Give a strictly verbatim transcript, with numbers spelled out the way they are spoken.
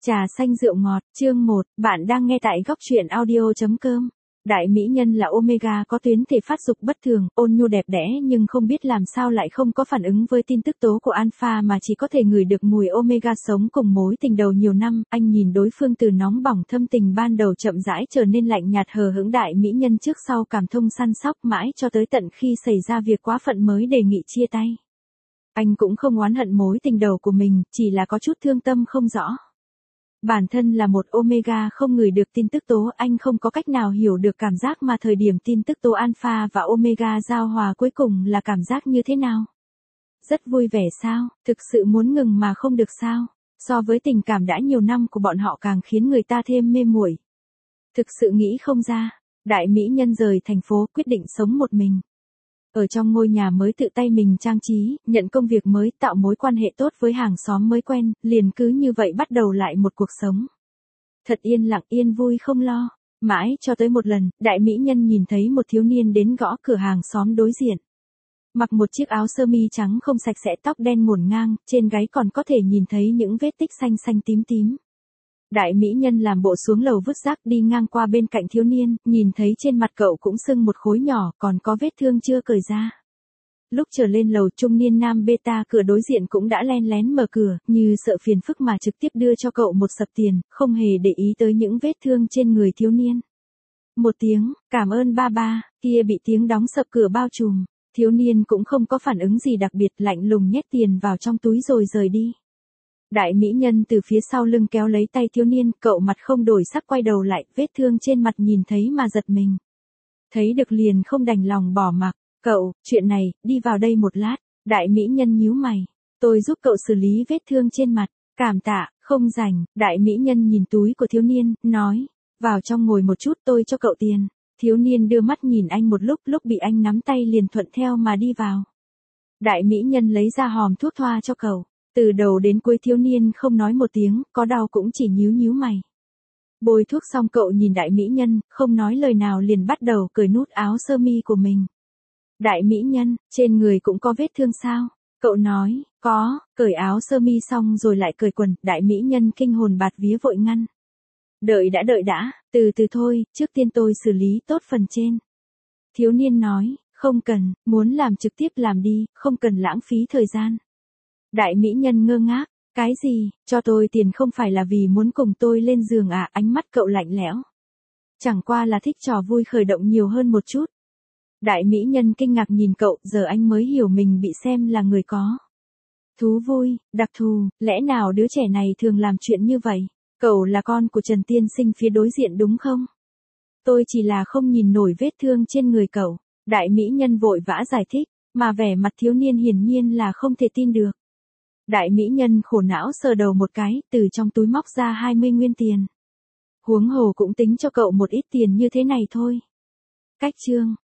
Trà xanh rượu ngọt, chương một, bạn đang nghe tại góc truyện audio chấm com. Đại mỹ nhân là Omega có tuyến thể phát dục bất thường, ôn nhu đẹp đẽ nhưng không biết làm sao lại không có phản ứng với tin tức tố của Alpha mà chỉ có thể ngửi được mùi Omega. Sống cùng mối tình đầu nhiều năm, anh nhìn đối phương từ nóng bỏng thâm tình ban đầu chậm rãi trở nên lạnh nhạt hờ hững. Đại mỹ nhân trước sau cảm thông săn sóc mãi cho tới tận khi xảy ra việc quá phận mới đề nghị chia tay. Anh cũng không oán hận mối tình đầu của mình, chỉ là có chút thương tâm không rõ. Bản thân là một Omega không ngửi được tin tức tố, anh không có cách nào hiểu được cảm giác mà thời điểm tin tức tố Alpha và Omega giao hòa cuối cùng là cảm giác như thế nào. Rất vui vẻ sao, thực sự muốn ngừng mà không được sao, so với tình cảm đã nhiều năm của bọn họ càng khiến người ta thêm mê muội. Thực sự nghĩ không ra, đại mỹ nhân rời thành phố quyết định sống một mình. Ở trong ngôi nhà mới tự tay mình trang trí, nhận công việc mới, tạo mối quan hệ tốt với hàng xóm mới quen, liền cứ như vậy bắt đầu lại một cuộc sống. Thật yên lặng yên vui không lo, mãi cho tới một lần, đại mỹ nhân nhìn thấy một thiếu niên đến gõ cửa hàng xóm đối diện. Mặc một chiếc áo sơ mi trắng không sạch sẽ, tóc đen ngổn ngang, trên gáy còn có thể nhìn thấy những vết tích xanh xanh tím tím. Đại mỹ nhân làm bộ xuống lầu vứt rác, đi ngang qua bên cạnh thiếu niên, nhìn thấy trên mặt cậu cũng sưng một khối nhỏ, còn có vết thương chưa cởi ra. Lúc trở lên lầu, trung niên nam beta cửa đối diện cũng đã len lén mở cửa, như sợ phiền phức mà trực tiếp đưa cho cậu một sập tiền, không hề để ý tới những vết thương trên người thiếu niên. Một tiếng, cảm ơn ba ba, kia bị tiếng đóng sập cửa bao trùm, thiếu niên cũng không có phản ứng gì đặc biệt, lạnh lùng nhét tiền vào trong túi rồi rời đi. Đại mỹ nhân từ phía sau lưng kéo lấy tay thiếu niên, cậu mặt không đổi sắc quay đầu lại, vết thương trên mặt nhìn thấy mà giật mình. Thấy được liền không đành lòng bỏ mặc, cậu, chuyện này, đi vào đây một lát, đại mỹ nhân nhíu mày, tôi giúp cậu xử lý vết thương trên mặt, cảm tạ, không rảnh, đại mỹ nhân nhìn túi của thiếu niên, nói, vào trong ngồi một chút tôi cho cậu tiền, thiếu niên đưa mắt nhìn anh một lúc, lúc bị anh nắm tay liền thuận theo mà đi vào. Đại mỹ nhân lấy ra hòm thuốc thoa cho cậu. Từ đầu đến cuối thiếu niên không nói một tiếng, có đau cũng chỉ nhíu nhíu mày. Bôi thuốc xong cậu nhìn đại mỹ nhân, không nói lời nào liền bắt đầu cởi nút áo sơ mi của mình. Đại mỹ nhân, trên người cũng có vết thương sao? Cậu nói, có, cởi áo sơ mi xong rồi lại cởi quần, đại mỹ nhân kinh hồn bạt vía vội ngăn. Đợi đã đợi đã, từ từ thôi, trước tiên tôi xử lý tốt phần trên. Thiếu niên nói, không cần, muốn làm trực tiếp làm đi, không cần lãng phí thời gian. Đại mỹ nhân ngơ ngác, cái gì, cho tôi tiền không phải là vì muốn cùng tôi lên giường à? Ánh mắt cậu lạnh lẽo. Chẳng qua là thích trò vui khởi động nhiều hơn một chút. Đại mỹ nhân kinh ngạc nhìn cậu, giờ anh mới hiểu mình bị xem là người có thú vui, đặc thù, lẽ nào đứa trẻ này thường làm chuyện như vậy? Cậu là con của Trần tiên sinh phía đối diện đúng không? Tôi chỉ là không nhìn nổi vết thương trên người cậu. Đại mỹ nhân vội vã giải thích, mà vẻ mặt thiếu niên hiển nhiên là không thể tin được. Đại mỹ nhân khổ não sờ đầu một cái, từ trong túi móc ra hai mươi nguyên tiền. Huống hồ cũng tính cho cậu một ít tiền như thế này thôi. Cách chương,